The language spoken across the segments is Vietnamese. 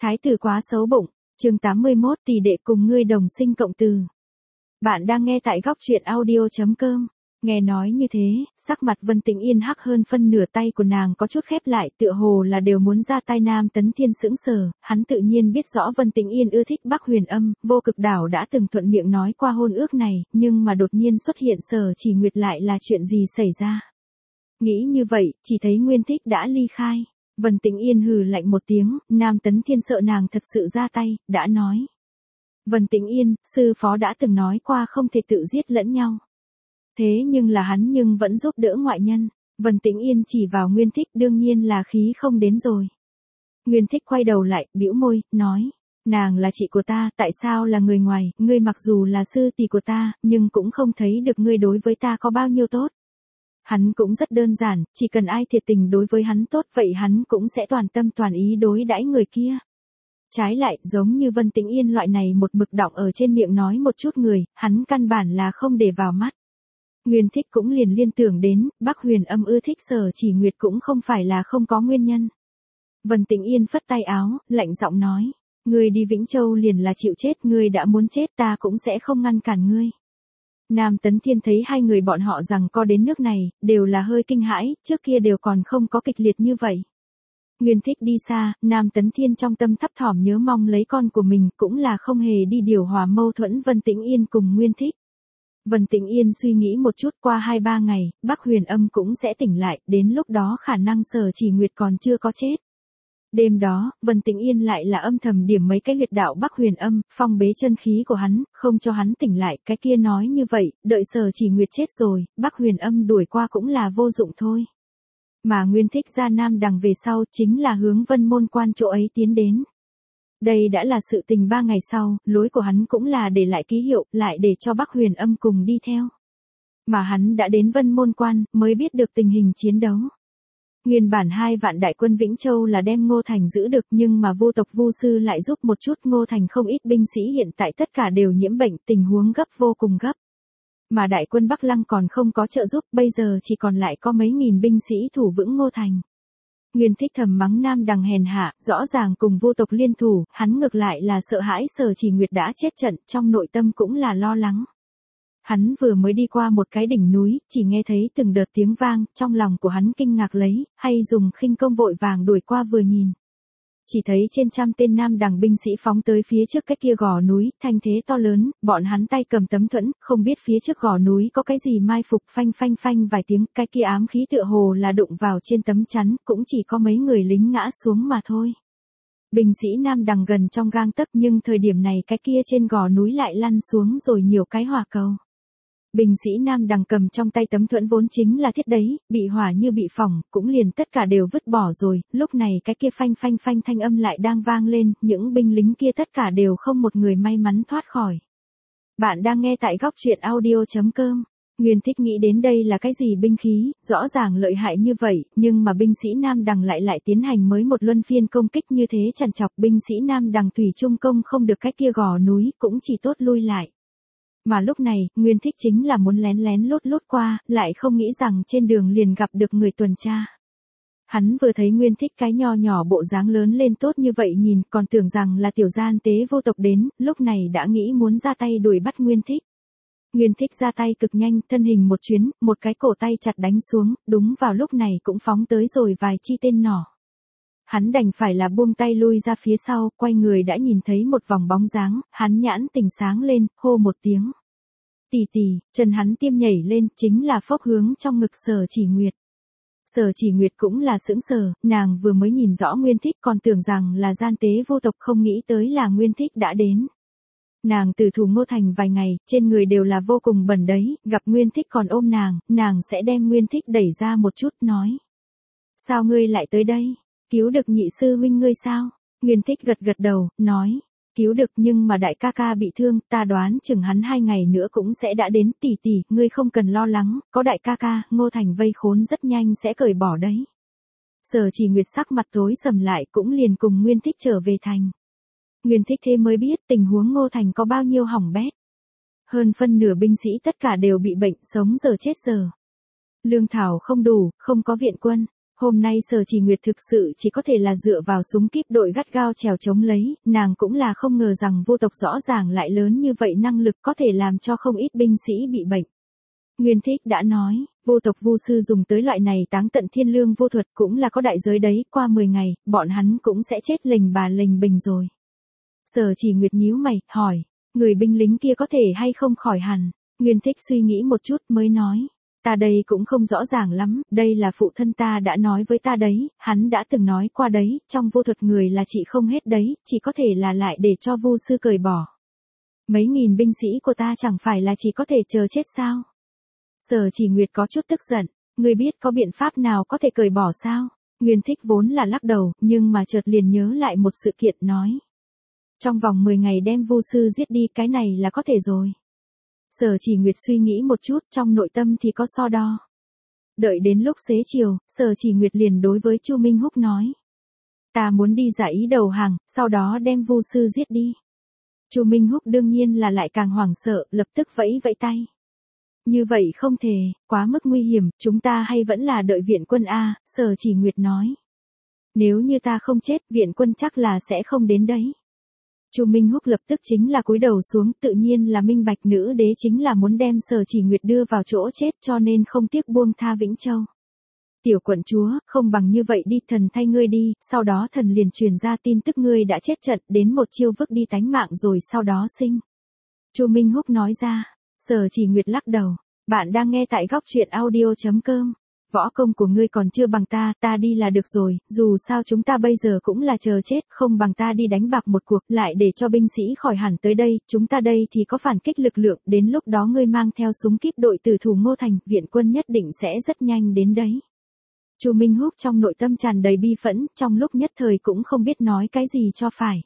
Thái tử quá xấu bụng, chương 81 tỷ đệ cùng ngươi đồng sinh cộng từ. Bạn đang nghe tại góc truyện audio.com. Nghe nói như thế, sắc mặt Vân Tĩnh Yên hắc hơn phân nửa, tay của nàng có chút khép lại, tựa hồ là đều muốn ra tay. Nam Tấn Thiên sững sờ, hắn tự nhiên biết rõ Vân Tĩnh Yên ưa thích Bắc Huyền Âm, Vô Cực Đảo đã từng thuận miệng nói qua hôn ước này, nhưng mà đột nhiên xuất hiện Sở Chỉ Nguyệt lại là chuyện gì xảy ra. Nghĩ như vậy, chỉ thấy Nguyên Thích đã ly khai. Vân Tĩnh Yên hừ lạnh một tiếng, Nam Tấn Thiên sợ nàng thật sự ra tay, đã nói. Vân Tĩnh Yên, sư phó đã từng nói qua không thể tự giết lẫn nhau. Thế nhưng là hắn nhưng vẫn giúp đỡ ngoại nhân. Vân Tĩnh Yên chỉ vào Nguyên Thích, đương nhiên là khí không đến rồi. Nguyên Thích quay đầu lại, bĩu môi, nói. Nàng là chị của ta, tại sao là người ngoài, ngươi mặc dù là sư tỷ của ta, nhưng cũng không thấy được ngươi đối với ta có bao nhiêu tốt. Hắn cũng rất đơn giản, chỉ cần ai thiệt tình đối với hắn tốt vậy hắn cũng sẽ toàn tâm toàn ý đối đãi người kia. Trái lại, giống như Vân Tĩnh Yên loại này một mực đọng ở trên miệng nói một chút người, hắn căn bản là không để vào mắt. Nguyên Thích cũng liền liên tưởng đến, Bắc Huyền Âm ưa thích Sở Chỉ Nguyệt cũng không phải là không có nguyên nhân. Vân Tĩnh Yên phất tay áo, lạnh giọng nói, ngươi đi Vĩnh Châu liền là chịu chết, ngươi đã muốn chết ta cũng sẽ không ngăn cản ngươi. Nam Tấn Thiên thấy hai người bọn họ rằng co đến nước này, đều là hơi kinh hãi, trước kia đều còn không có kịch liệt như vậy. Nguyên Thích đi xa, Nam Tấn Thiên trong tâm thấp thỏm nhớ mong lấy con của mình, cũng là không hề đi điều hòa mâu thuẫn Vân Tĩnh Yên cùng Nguyên Thích. Vân Tĩnh Yên suy nghĩ một chút, qua 2-3 ngày, Bắc Huyền Âm cũng sẽ tỉnh lại, đến lúc đó khả năng Sở Chỉ Nguyệt còn chưa có chết. Đêm đó, Vân Tĩnh Yên lại là âm thầm điểm mấy cái huyệt đạo Bắc Huyền Âm, phong bế chân khí của hắn, không cho hắn tỉnh lại. Cái kia nói như vậy, đợi Sở Chỉ Nguyệt chết rồi, Bắc Huyền Âm đuổi qua cũng là vô dụng thôi. Mà Nguyên Thích ra Nam Đằng về sau, chính là hướng Vân Môn Quan chỗ ấy tiến đến. Đây đã là sự tình 3 ngày sau, lối của hắn cũng là để lại ký hiệu, lại để cho Bắc Huyền Âm cùng đi theo. Mà hắn đã đến Vân Môn Quan, mới biết được tình hình chiến đấu. Nguyên bản 2 vạn đại quân Vĩnh Châu là đem Ngô Thành giữ được, nhưng mà Vu tộc Vu sư lại giúp một chút, Ngô Thành không ít binh sĩ hiện tại tất cả đều nhiễm bệnh, tình huống gấp vô cùng gấp. Mà đại quân Bắc Lăng còn không có trợ giúp, bây giờ chỉ còn lại có mấy nghìn binh sĩ thủ vững Ngô Thành. Nguyên Thích thầm mắng Nam Đằng hèn hạ, rõ ràng cùng Vu tộc liên thủ, hắn ngược lại là sợ hãi Sở Chỉ Nguyệt đã chết trận, trong nội tâm cũng là lo lắng. Hắn vừa mới đi qua một cái đỉnh núi, chỉ nghe thấy từng đợt tiếng vang, trong lòng của hắn kinh ngạc lấy, hay dùng khinh công vội vàng đuổi qua vừa nhìn. Chỉ thấy trên trăm tên Nam Đằng binh sĩ phóng tới phía trước cái kia gò núi, thanh thế to lớn, bọn hắn tay cầm tấm thuẫn, không biết phía trước gò núi có cái gì mai phục, phanh phanh phanh vài tiếng, cái kia ám khí tựa hồ là đụng vào trên tấm chắn, cũng chỉ có mấy người lính ngã xuống mà thôi. Binh sĩ Nam Đằng gần trong gang tấc, nhưng thời điểm này cái kia trên gò núi lại lăn xuống rồi nhiều cái hỏa cầu. Binh sĩ Nam Đằng cầm trong tay tấm thuẫn vốn chính là thiết đấy, bị hỏa như bị phỏng, cũng liền tất cả đều vứt bỏ rồi, lúc này cái kia phanh phanh phanh thanh âm lại đang vang lên, những binh lính kia tất cả đều không một người may mắn thoát khỏi. Bạn đang nghe tại góc truyện audio.com. Nguyên Thích nghĩ đến đây là cái gì binh khí, rõ ràng lợi hại như vậy, nhưng mà binh sĩ Nam Đằng lại tiến hành mới một luân phiên công kích như thế trằn trọc, binh sĩ Nam Đằng thủy chung công không được cái kia gò núi, cũng chỉ tốt lui lại. Mà lúc này, Nguyên Thích chính là muốn lén lén lút qua, lại không nghĩ rằng trên đường liền gặp được người tuần tra. Hắn vừa thấy Nguyên Thích cái nho nhỏ bộ dáng lớn lên tốt như vậy nhìn, còn tưởng rằng là tiểu gian tế vô tộc đến, lúc này đã nghĩ muốn ra tay đuổi bắt Nguyên Thích. Nguyên Thích ra tay cực nhanh, thân hình một chuyến, một cái cổ tay chặt đánh xuống, đúng vào lúc này cũng phóng tới rồi vài chi tên nỏ. Hắn đành phải là buông tay lui ra phía sau, quay người đã nhìn thấy một vòng bóng dáng, hắn nhãn tỉnh sáng lên, hô một tiếng. Tỷ tỷ, chân hắn tiêm nhảy lên, chính là phốc hướng trong ngực Sở Chỉ Nguyệt. Sở Chỉ Nguyệt cũng là sững sờ, nàng vừa mới nhìn rõ Nguyên Thích còn tưởng rằng là gian tế vô tộc, không nghĩ tới là Nguyên Thích đã đến. Nàng từ thủ Ngô Thành vài ngày, trên người đều là vô cùng bẩn đấy, gặp Nguyên Thích còn ôm nàng sẽ đem Nguyên Thích đẩy ra một chút, nói. Sao ngươi lại tới đây? Cứu được nhị sư huynh ngươi sao? Nguyên Thích gật đầu, nói. Cứu được, nhưng mà đại ca ca bị thương, ta đoán chừng hắn 2 ngày nữa cũng sẽ đã đến. Tỷ tỷ, ngươi không cần lo lắng, có đại ca ca, Ngô Thành vây khốn rất nhanh sẽ cởi bỏ đấy. Sở Chỉ Nguyệt sắc mặt tối sầm lại, cũng liền cùng Nguyên Thích trở về thành. Nguyên Thích thế mới biết tình huống Ngô Thành có bao nhiêu hỏng bét. Hơn phân nửa binh sĩ tất cả đều bị bệnh, sống giờ chết giờ. Lương thảo không đủ, không có viện quân. Hôm nay Sở Chỉ Nguyệt thực sự chỉ có thể là dựa vào súng kíp đội gắt gao trèo chống lấy, nàng cũng là không ngờ rằng vô tộc rõ ràng lại lớn như vậy năng lực có thể làm cho không ít binh sĩ bị bệnh. Nguyên Thích đã nói, vô tộc vu sư dùng tới loại này táng tận thiên lương vô thuật cũng là có đại giới đấy, qua 10 ngày, bọn hắn cũng sẽ chết lình bà lình bình rồi. Sở Chỉ Nguyệt nhíu mày, hỏi, người binh lính kia có thể hay không khỏi hẳn? Nguyên Thích suy nghĩ một chút mới nói, ta đây cũng không rõ ràng lắm, đây là phụ thân ta đã nói với ta đấy, hắn đã từng nói qua đấy, trong vô thuật người là trị không hết đấy, chỉ có thể là lại để cho vu sư cởi bỏ. Mấy nghìn binh sĩ của ta chẳng phải là chỉ có thể chờ chết sao? Sở Chỉ Nguyệt có chút tức giận, ngươi biết có biện pháp nào có thể cởi bỏ sao? Nguyên Thích vốn là lắc đầu, nhưng mà chợt liền nhớ lại một sự kiện nói. Trong vòng 10 ngày đem vu sư giết đi, cái này là có thể rồi. Sở Chỉ Nguyệt suy nghĩ một chút, trong nội tâm thì có so đo. Đợi đến lúc xế chiều, Sở Chỉ Nguyệt liền đối với Chu Minh Húc nói. Ta muốn đi giả ý đầu hàng, sau đó đem vu sư giết đi. Chu Minh Húc đương nhiên là lại càng hoảng sợ, lập tức vẫy vẫy tay. Như vậy không thể, quá mức nguy hiểm, chúng ta hay vẫn là đợi viện quân a, Sở Chỉ Nguyệt nói. Nếu như ta không chết, viện quân chắc là sẽ không đến đấy. Chu Minh Húc lập tức chính là cúi đầu xuống, tự nhiên là minh bạch nữ đế chính là muốn đem Sở Chỉ Nguyệt đưa vào chỗ chết cho nên không tiếc buông tha Vĩnh Châu. Tiểu quận chúa, không bằng như vậy đi, thần thay ngươi đi, sau đó thần liền truyền ra tin tức ngươi đã chết trận, đến một chiêu vứt đi tánh mạng rồi sau đó sinh. Chu Minh Húc nói ra. Sở Chỉ Nguyệt lắc đầu, bạn đang nghe tại góc truyện audio.com. Võ công của ngươi còn chưa bằng ta, ta đi là được rồi, dù sao chúng ta bây giờ cũng là chờ chết, không bằng ta đi đánh bạc một cuộc, lại để cho binh sĩ khỏi hẳn tới đây, chúng ta đây thì có phản kích lực lượng, đến lúc đó ngươi mang theo súng kíp đội tử thủ Ngô Thành, viện quân nhất định sẽ rất nhanh đến đấy. Chu Minh Húc trong nội tâm tràn đầy bi phẫn, trong lúc nhất thời cũng không biết nói cái gì cho phải.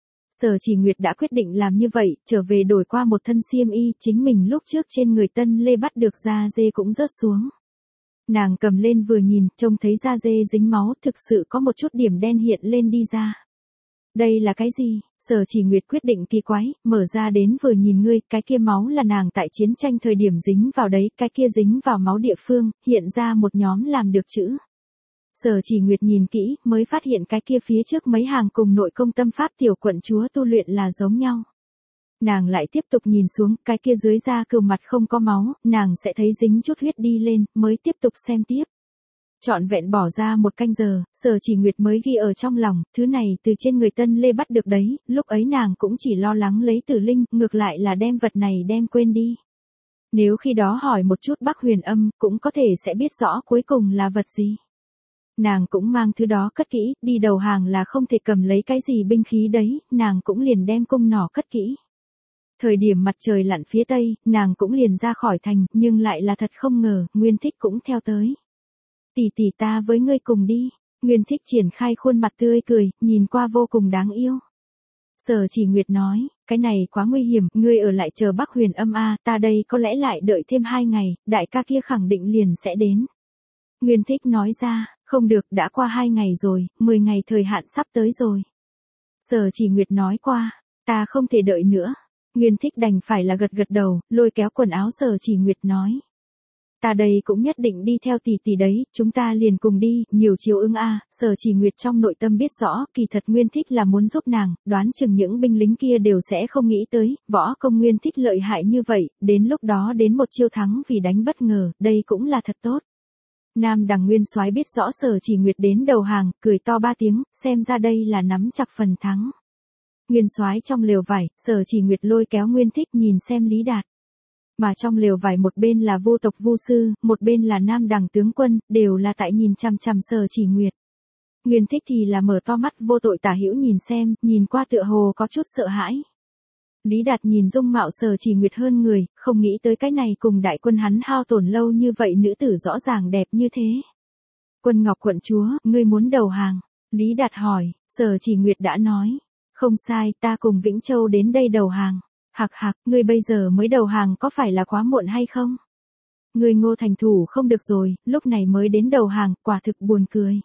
Sở Chỉ Nguyệt đã quyết định làm như vậy, trở về đổi qua một thân xiêm y, chính mình lúc trước trên người Tân Lê bắt được da dê cũng rớt xuống. Nàng cầm lên vừa nhìn, trông thấy da dê dính máu, thực sự có một chút điểm đen hiện lên đi ra. Đây là cái gì? Sở Chỉ Nguyệt quyết định kỳ quái, mở ra đến vừa nhìn ngươi, cái kia máu là nàng tại chiến tranh thời điểm dính vào đấy, cái kia dính vào máu địa phương, hiện ra một nhóm làm được chữ. Sở Chỉ Nguyệt nhìn kỹ, mới phát hiện cái kia phía trước mấy hàng cùng nội công tâm pháp tiểu quận chúa tu luyện là giống nhau. Nàng lại tiếp tục nhìn xuống, cái kia dưới da cừu mặt không có máu, nàng sẽ thấy dính chút huyết đi lên, mới tiếp tục xem tiếp. Trọn vẹn bỏ ra 1 canh giờ, Sở Chỉ Nguyệt mới ghi ở trong lòng, thứ này từ trên người Tân Lê bắt được đấy, lúc ấy nàng cũng chỉ lo lắng lấy Tử Linh, ngược lại là đem vật này đem quên đi. Nếu khi đó hỏi một chút Bắc Huyền Âm, cũng có thể sẽ biết rõ cuối cùng là vật gì. Nàng cũng mang thứ đó cất kỹ, đi đầu hàng là không thể cầm lấy cái gì binh khí đấy, nàng cũng liền đem cung nỏ cất kỹ. Thời điểm mặt trời lặn phía tây, nàng cũng liền ra khỏi thành, nhưng lại là thật không ngờ, Nguyên Thích cũng theo tới. Tỷ tỷ ta với ngươi cùng đi, Nguyên Thích triển khai khuôn mặt tươi cười, nhìn qua vô cùng đáng yêu. Sở Chỉ Nguyệt nói, cái này quá nguy hiểm, ngươi ở lại chờ Bắc Huyền Âm a, ta đây có lẽ lại đợi thêm 2 ngày, đại ca kia khẳng định liền sẽ đến. Nguyên Thích nói ra, không được, đã qua 2 ngày rồi, 10 ngày thời hạn sắp tới rồi. Sở Chỉ Nguyệt nói qua, ta không thể đợi nữa. Nguyên Thích đành phải là gật gật đầu, lôi kéo quần áo Sở Chỉ Nguyệt nói. Ta đây cũng nhất định đi theo tỷ tỷ đấy, chúng ta liền cùng đi, nhiều chiều ứng a. Sở Chỉ Nguyệt trong nội tâm biết rõ, kỳ thật Nguyên Thích là muốn giúp nàng, đoán chừng những binh lính kia đều sẽ không nghĩ tới, võ công Nguyên Thích lợi hại như vậy, đến lúc đó đến một chiêu thắng vì đánh bất ngờ, đây cũng là thật tốt. Nam Đằng Nguyên Soái biết rõ Sở Chỉ Nguyệt đến đầu hàng, cười to 3 tiếng, xem ra đây là nắm chặt phần thắng. Nguyên Soái trong lều vải, Sở Chỉ Nguyệt lôi kéo Nguyên Thích nhìn xem Lý Đạt. Mà trong lều vải một bên là vô tộc vu sư, một bên là Nam Đằng tướng quân, đều là tại nhìn chằm chằm Sở Chỉ Nguyệt. Nguyên Thích thì là mở to mắt vô tội tả hữu nhìn xem, nhìn qua tựa hồ có chút sợ hãi. Lý Đạt nhìn dung mạo Sở Chỉ Nguyệt hơn người, không nghĩ tới cái này cùng đại quân hắn hao tổn lâu như vậy nữ tử rõ ràng đẹp như thế. Quân Ngọc quận chúa, ngươi muốn đầu hàng? Lý Đạt hỏi, Sở Chỉ Nguyệt đã nói. Không sai, ta cùng Vĩnh Châu đến đây đầu hàng. Hạc hạc, ngươi bây giờ mới đầu hàng có phải là quá muộn hay không? Ngươi Ngô thành thủ không được rồi, lúc này mới đến đầu hàng, quả thực buồn cười.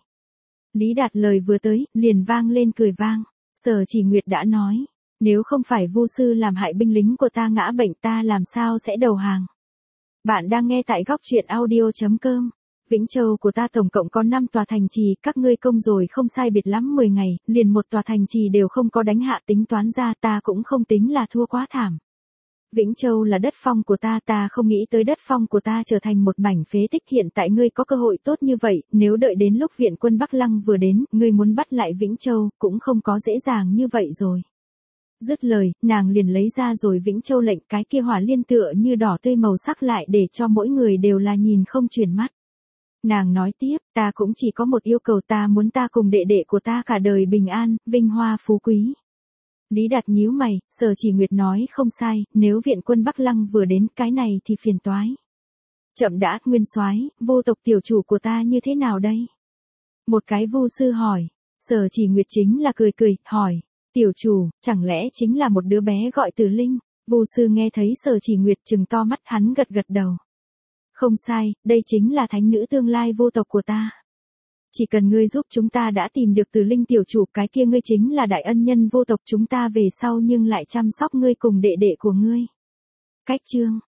Lý Đạt lời vừa tới, liền vang lên cười vang. Sở Chỉ Nguyệt đã nói, nếu không phải vu sư làm hại binh lính của ta ngã bệnh ta làm sao sẽ đầu hàng. Bạn đang nghe tại góc truyện audio.com. Vĩnh Châu của ta tổng cộng có 5 tòa thành trì, các ngươi công rồi không sai biệt lắm 10 ngày, liền một tòa thành trì đều không có đánh hạ, tính toán ra ta cũng không tính là thua quá thảm. Vĩnh Châu là đất phong của ta không nghĩ tới đất phong của ta trở thành một mảnh phế tích, hiện tại ngươi có cơ hội tốt như vậy, nếu đợi đến lúc viện quân Bắc Lăng vừa đến, ngươi muốn bắt lại Vĩnh Châu, cũng không có dễ dàng như vậy rồi. Dứt lời, nàng liền lấy ra rồi Vĩnh Châu lệnh, cái kia hỏa liên tựa như đỏ tươi màu sắc lại để cho mỗi người đều là nhìn không chuyển mắt. Nàng nói tiếp, ta cũng chỉ có một yêu cầu, ta muốn ta cùng đệ đệ của ta cả đời bình an, vinh hoa phú quý. Lý Đạt nhíu mày, Sở Chỉ Nguyệt nói không sai, nếu viện quân Bắc Lăng vừa đến, cái này thì phiền toái. Chậm đã, Nguyên Soái, vô tộc tiểu chủ của ta như thế nào đây? Một cái vu sư hỏi. Sở Chỉ Nguyệt chính là cười cười, hỏi, tiểu chủ, chẳng lẽ chính là một đứa bé gọi Từ Linh? Vu sư nghe thấy Sở Chỉ Nguyệt trừng to mắt, hắn gật gật đầu. Không sai, đây chính là thánh nữ tương lai vô tộc của ta. Chỉ cần ngươi giúp chúng ta đã tìm được Từ Linh tiểu chủ, cái kia ngươi chính là đại ân nhân vô tộc chúng ta về sau, nhưng lại chăm sóc ngươi cùng đệ đệ của ngươi. Cách chương